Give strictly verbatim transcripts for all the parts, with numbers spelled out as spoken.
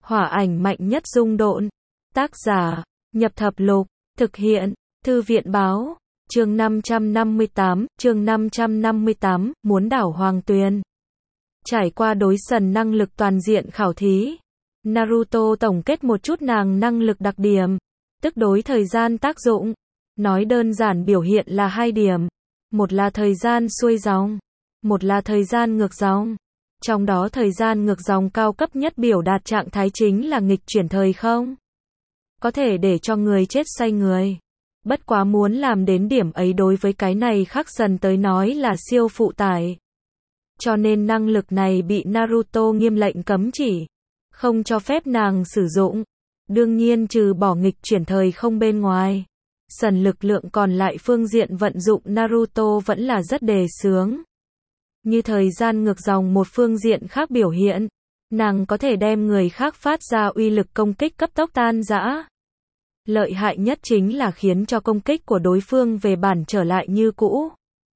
Hỏa ảnh mạnh nhất dung độn. Tác giả, Nhập Thập Lục, thực hiện, Thư viện Báo, chương năm trăm năm mươi tám, chương năm trăm năm mươi tám, muốn đảo Hoàng Tuyền. Trải qua đối sần năng lực toàn diện khảo thí, Naruto tổng kết một chút nàng năng lực đặc điểm, tức đối thời gian tác dụng. Nói đơn giản biểu hiện là hai điểm. Một là thời gian xuôi dòng, một là thời gian ngược dòng. Trong đó thời gian ngược dòng cao cấp nhất biểu đạt trạng thái chính là nghịch chuyển thời không. Có thể để cho người chết xoay người. Bất quá muốn làm đến điểm ấy đối với cái này khắc dần tới nói là siêu phụ tải. Cho nên năng lực này bị Naruto nghiêm lệnh cấm chỉ. Không cho phép nàng sử dụng. Đương nhiên trừ bỏ nghịch chuyển thời không bên ngoài. Sần lực lượng còn lại phương diện vận dụng Naruto vẫn là rất đề xướng. Như thời gian ngược dòng một phương diện khác biểu hiện. Nàng có thể đem người khác phát ra uy lực công kích cấp tốc tan rã. Lợi hại nhất chính là khiến cho công kích của đối phương về bản trở lại như cũ.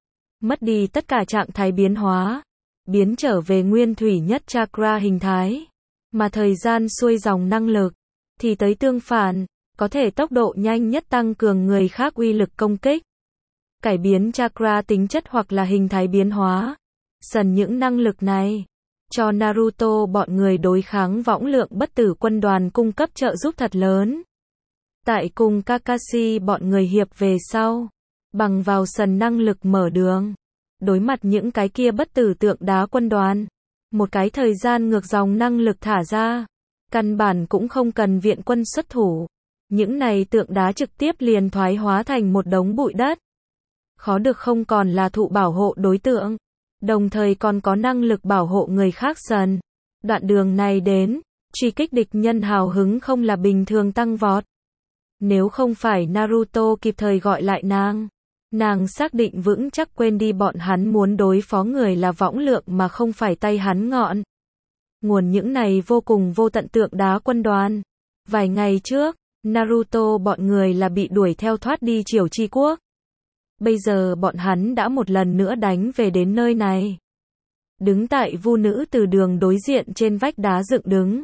Mất đi tất cả trạng thái biến hóa. Biến trở về nguyên thủy nhất chakra hình thái. Mà thời gian xuôi dòng năng lực. Thì tới tương phản. Có thể tốc độ nhanh nhất tăng cường người khác uy lực công kích. Cải biến chakra tính chất hoặc là hình thái biến hóa. Sần những năng lực này. Cho Naruto bọn người đối kháng võng lượng bất tử quân đoàn cung cấp trợ giúp thật lớn. Tại cùng Kakashi bọn người hiệp về sau. Bằng vào sần năng lực mở đường. Đối mặt những cái kia bất tử tượng đá quân đoàn. Một cái thời gian ngược dòng năng lực thả ra. Căn bản cũng không cần viện quân xuất thủ. Những này tượng đá trực tiếp liền thoái hóa thành một đống bụi đất. Khó được không còn là thụ bảo hộ đối tượng. Đồng thời còn có năng lực bảo hộ người khác dần. Đoạn đường này đến, truy kích địch nhân hào hứng không là bình thường tăng vọt. Nếu không phải Naruto kịp thời gọi lại nàng. Nàng xác định vững chắc quên đi bọn hắn muốn đối phó người là võng lượng mà không phải tay hắn ngọn. Nguồn những này vô cùng vô tận tượng đá quân đoàn. Vài ngày trước, Naruto bọn người là bị đuổi theo thoát đi Triều Chi Quốc. Bây giờ bọn hắn đã một lần nữa đánh về đến nơi này. Đứng tại vu nữ từ đường đối diện trên vách đá dựng đứng.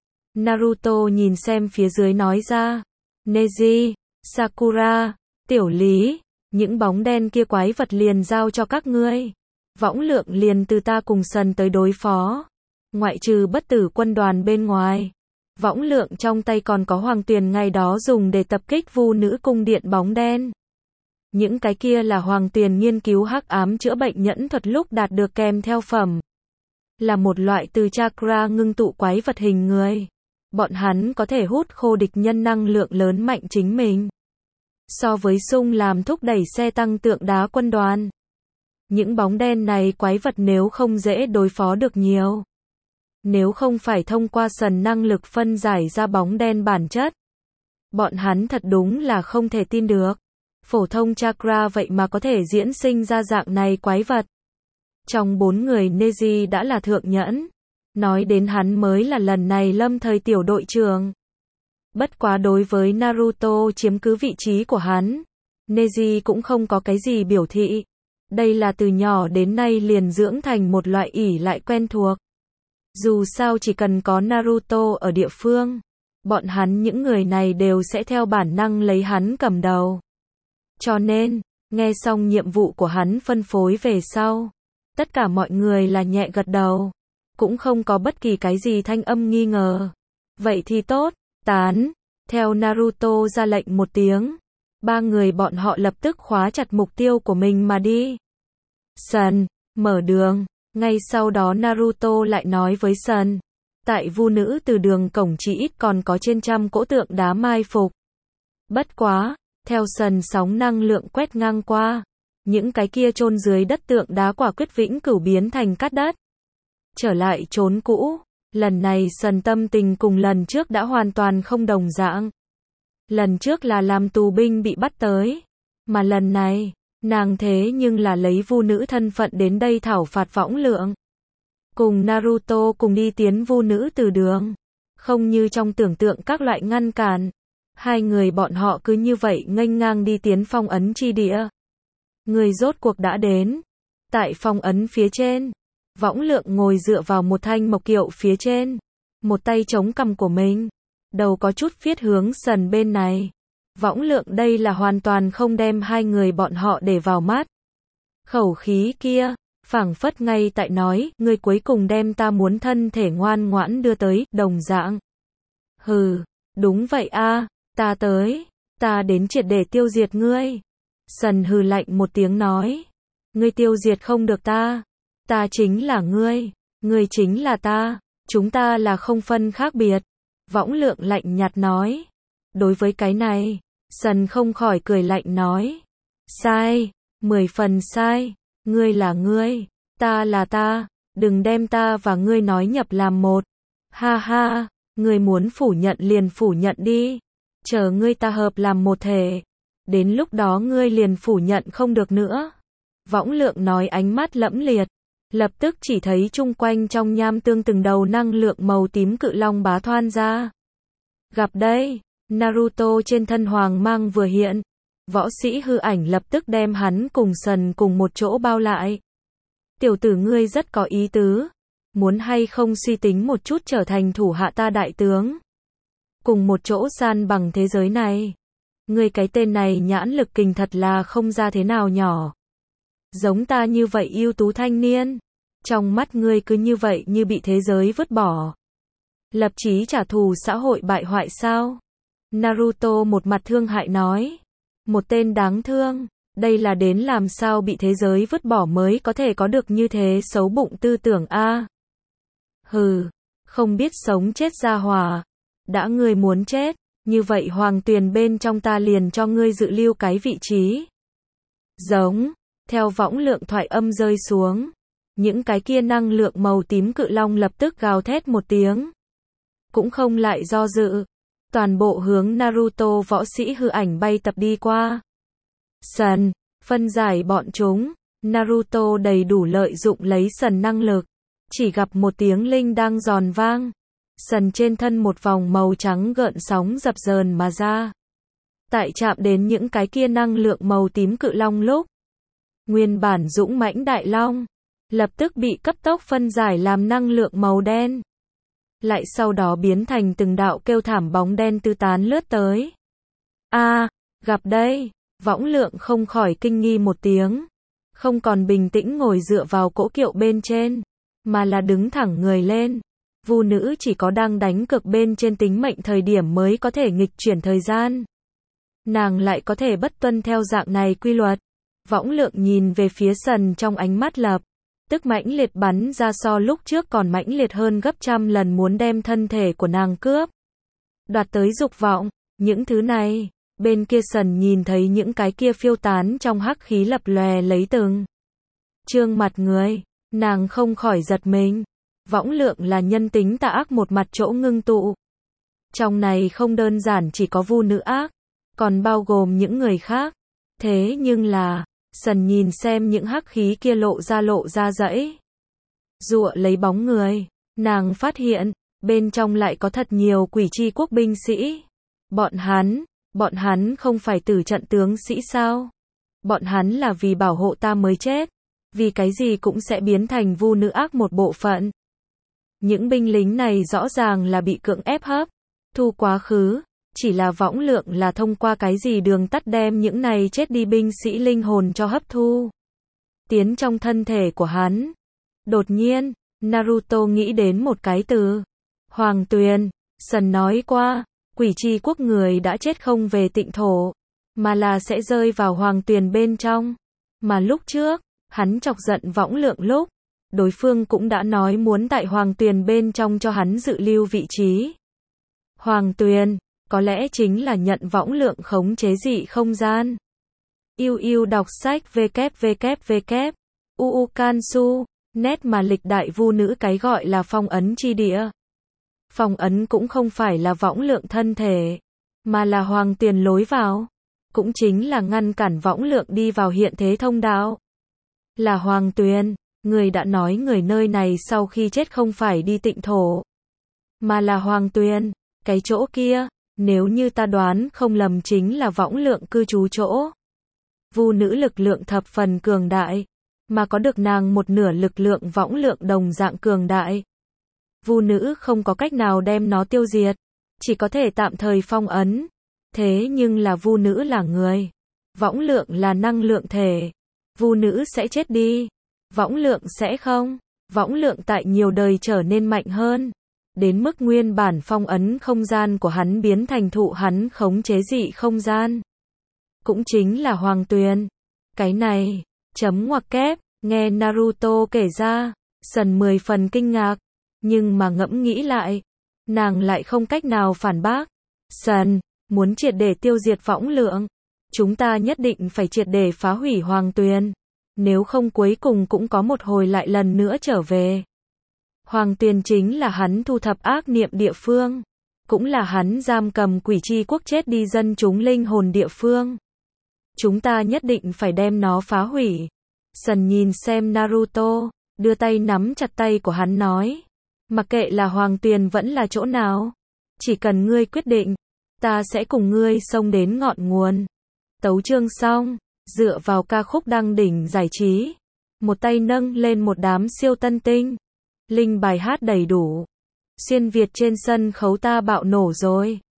Naruto nhìn xem phía dưới nói ra. Neji, Sakura, Tiểu Lý, những bóng đen kia quái vật liền giao cho các ngươi. Võng lượng liền từ ta cùng sần tới đối phó. Ngoại trừ bất tử quân đoàn bên ngoài. Võng lượng trong tay còn có Hoàng Tuyền ngày đó dùng để tập kích vu nữ cung điện bóng đen. Những cái kia là Hoàng Tuyền nghiên cứu hắc ám chữa bệnh nhẫn thuật lúc đạt được kèm theo phẩm. Là một loại từ chakra ngưng tụ quái vật hình người. Bọn hắn có thể hút khô địch nhân năng lượng lớn mạnh chính mình. So với sung làm thúc đẩy xe tăng tượng đá quân đoàn. Những bóng đen này quái vật nếu không dễ đối phó được nhiều. Nếu không phải thông qua sần năng lực phân giải ra bóng đen bản chất. Bọn hắn thật đúng là không thể tin được. Phổ thông chakra vậy mà có thể diễn sinh ra dạng này quái vật. Trong bốn người Neji đã là thượng nhẫn. Nói đến hắn mới là lần này lâm thời tiểu đội trưởng. Bất quá đối với Naruto chiếm cứ vị trí của hắn. Neji cũng không có cái gì biểu thị. Đây là từ nhỏ đến nay liền dưỡng thành một loại ỷ lại quen thuộc. Dù sao chỉ cần có Naruto ở địa phương. Bọn hắn những người này đều sẽ theo bản năng lấy hắn cầm đầu. Cho nên, nghe xong nhiệm vụ của hắn phân phối về sau. Tất cả mọi người là nhẹ gật đầu. Cũng không có bất kỳ cái gì thanh âm nghi ngờ. Vậy thì tốt, tán. Theo Naruto ra lệnh một tiếng. Ba người bọn họ lập tức khóa chặt mục tiêu của mình mà đi. Sần, mở đường. Ngay sau đó Naruto lại nói với sần. Tại vu nữ từ đường cổng chỉ ít còn có trên trăm cỗ tượng đá mai phục. Bất quá. Theo sần sóng năng lượng quét ngang qua. Những cái kia chôn dưới đất tượng đá quả quyết vĩnh cửu biến thành cát đất. Trở lại chốn cũ. Lần này sần tâm tình cùng lần trước đã hoàn toàn không đồng dạng. Lần trước là làm tù binh bị bắt tới. Mà lần này, nàng thế nhưng là lấy vu nữ thân phận đến đây thảo phạt võng lượng. Cùng Naruto cùng đi tiến vu nữ từ đường. Không như trong tưởng tượng các loại ngăn cản. Hai người bọn họ cứ như vậy nghênh ngang đi tiến phong ấn chi địa. Người rốt cuộc đã đến. Tại phong ấn phía trên. Võng lượng ngồi dựa vào một thanh mộc kiệu phía trên. một tay chống cằm của mình, đầu có chút viết hướng Sần bên này. Võng Lượng đây là hoàn toàn không đem hai người bọn họ để vào mắt. Khẩu khí kia, phảng phất ngay tại nói, ngươi cuối cùng đem ta muốn thân thể ngoan ngoãn đưa tới, đồng dạng. Hừ, đúng vậy a, ta tới, ta đến triệt để tiêu diệt ngươi. Sần hừ lạnh một tiếng nói, ngươi tiêu diệt không được ta, ta chính là ngươi, ngươi chính là ta, chúng ta là không phân khác biệt. Võng Lượng lạnh nhạt nói. Đối với cái này, Sần không khỏi cười lạnh nói, sai, mười phần sai, ngươi là ngươi, ta là ta, đừng đem ta và ngươi nói nhập làm một. Ha ha, ngươi muốn phủ nhận liền phủ nhận đi, chờ ngươi ta hợp làm một thể, đến lúc đó ngươi liền phủ nhận không được nữa. Võng Lượng nói ánh mắt lẫm liệt, lập tức chỉ thấy chung quanh trong nham tương từng đầu năng lượng màu tím cự long bá thoan ra. Gặp đây, Naruto trên thân hoàng mang vừa hiện, võ sĩ hư ảnh lập tức đem hắn cùng Sần cùng một chỗ bao lại. Tiểu tử ngươi rất có ý tứ, muốn hay không suy tính một chút trở thành thủ hạ ta đại tướng, cùng một chỗ san bằng thế giới này. Ngươi cái tên này nhãn lực kình thật là không ra thế nào nhỏ. Giống ta như vậy ưu tú thanh niên, trong mắt ngươi cứ như vậy như bị thế giới vứt bỏ. Lập chí trả thù xã hội bại hoại sao? Naruto một mặt thương hại nói. Một tên đáng thương, đây là đến làm sao bị thế giới vứt bỏ mới có thể có được như thế xấu bụng tư tưởng a. Hừ, không biết sống chết ra hỏa. Đã ngươi muốn chết, như vậy hoàng tuyền bên trong ta liền cho ngươi dự lưu cái vị trí. Giống, theo Võng Lượng thoại âm rơi xuống, những cái kia năng lượng màu tím cự long lập tức gào thét một tiếng. Cũng không lại do dự, toàn bộ hướng Naruto võ sĩ hư ảnh bay tập đi qua. Sần, phân giải bọn chúng, Naruto đầy đủ lợi dụng lấy Sần năng lực, chỉ gặp một tiếng linh đang giòn vang. Sần trên thân một vòng màu trắng gợn sóng dập dờn mà ra. Tại chạm đến những cái kia năng lượng màu tím cự long lúc, nguyên bản dũng mãnh đại long, lập tức bị cấp tốc phân giải làm năng lượng màu đen. Lại sau đó biến thành từng đạo kêu thảm bóng đen tứ tán lướt tới. A, à, gặp đây, Võng Lượng không khỏi kinh nghi một tiếng. Không còn bình tĩnh ngồi dựa vào cỗ kiệu bên trên, mà là đứng thẳng người lên. Vu nữ chỉ có đang đánh cược bên trên tính mệnh thời điểm mới có thể nghịch chuyển thời gian. Nàng lại có thể bất tuân theo dạng này quy luật. Võng Lượng nhìn về phía Sần trong ánh mắt lập tức mãnh liệt bắn ra so lúc trước còn mãnh liệt hơn gấp trăm lần muốn đem thân thể của nàng cướp. Đoạt tới dục vọng, những thứ này, bên kia Sần nhìn thấy những cái kia phiêu tán trong hắc khí lập lòe lấy từng trương mặt người, nàng không khỏi giật mình. Võng Lượng là nhân tính tà ác một mặt chỗ ngưng tụ. Trong này không đơn giản chỉ có Vu nữ ác, còn bao gồm những người khác. Thế nhưng là, Sần nhìn xem những hắc khí kia lộ ra lộ ra dãy giụa lấy bóng người, nàng phát hiện, bên trong lại có thật nhiều quỷ chi quốc binh sĩ. Bọn hắn, bọn hắn không phải tử trận tướng sĩ sao? Bọn hắn là vì bảo hộ ta mới chết, vì cái gì cũng sẽ biến thành Vu nữ ác một bộ phận. Những binh lính này rõ ràng là bị cưỡng ép hấp thu quá khứ, chỉ là Võng Lượng là thông qua cái gì đường tắt đem những này chết đi binh sĩ linh hồn cho hấp thu tiến trong thân thể của hắn. Đột nhiên, Naruto nghĩ đến một cái từ, Hoàng Tuyền. Sần nói qua, quỷ chi quốc người đã chết không về tịnh thổ, mà là sẽ rơi vào Hoàng Tuyền bên trong. Mà lúc trước, hắn chọc giận Võng Lượng lúc, đối phương cũng đã nói muốn tại Hoàng Tuyền bên trong cho hắn dự lưu vị trí. Hoàng Tuyền, có lẽ chính là nhận Võng Lượng khống chế dị không gian. Yêu yêu đọc sách www. Uukansu, net mà lịch đại vu nữ cái gọi là phong ấn chi địa. Phong ấn cũng không phải là Võng Lượng thân thể, mà là Hoàng Tuyền lối vào. Cũng chính là ngăn cản Võng Lượng đi vào hiện thế thông đạo. Là Hoàng Tuyền, người đã nói người nơi này sau khi chết không phải đi tịnh thổ, mà là Hoàng Tuyền, cái chỗ kia. Nếu như ta đoán không lầm chính là Võng Lượng cư trú chỗ. Vu nữ lực lượng thập phần cường đại, mà có được nàng một nửa lực lượng Võng Lượng đồng dạng cường đại. Vu nữ không có cách nào đem nó tiêu diệt, chỉ có thể tạm thời phong ấn. Thế nhưng là vu nữ là người, võng lượng là năng lượng thể. Vu nữ sẽ chết đi, võng lượng sẽ không. Võng lượng tại nhiều đời trở nên mạnh hơn, đến mức nguyên bản phong ấn không gian của hắn biến thành thụ hắn khống chế dị không gian. Cũng chính là Hoàng Tuyền. Cái này, chấm ngoặc kép, nghe Naruto kể ra, Sần mười phần kinh ngạc, nhưng mà ngẫm nghĩ lại, nàng lại không cách nào phản bác. Sần, muốn triệt để tiêu diệt võng lượng, chúng ta nhất định phải triệt để phá hủy Hoàng Tuyền. Nếu không cuối cùng cũng có một hồi lại lần nữa trở về. Hoàng Tuyền chính là hắn thu thập ác niệm địa phương, cũng là hắn giam cầm quỷ chi quốc chết đi dân chúng linh hồn địa phương. Chúng ta nhất định phải đem nó phá hủy. Sần nhìn xem Naruto, đưa tay nắm chặt tay của hắn nói. Mặc kệ là Hoàng Tuyền vẫn là chỗ nào, chỉ cần ngươi quyết định, ta sẽ cùng ngươi xông đến ngọn nguồn. Tấu chương xong. Dựa vào ca khúc đăng đỉnh giải trí, một tay nâng lên một đám siêu tân tinh, linh bài hát đầy đủ, xuyên Việt trên sân khấu ta bạo nổ rồi.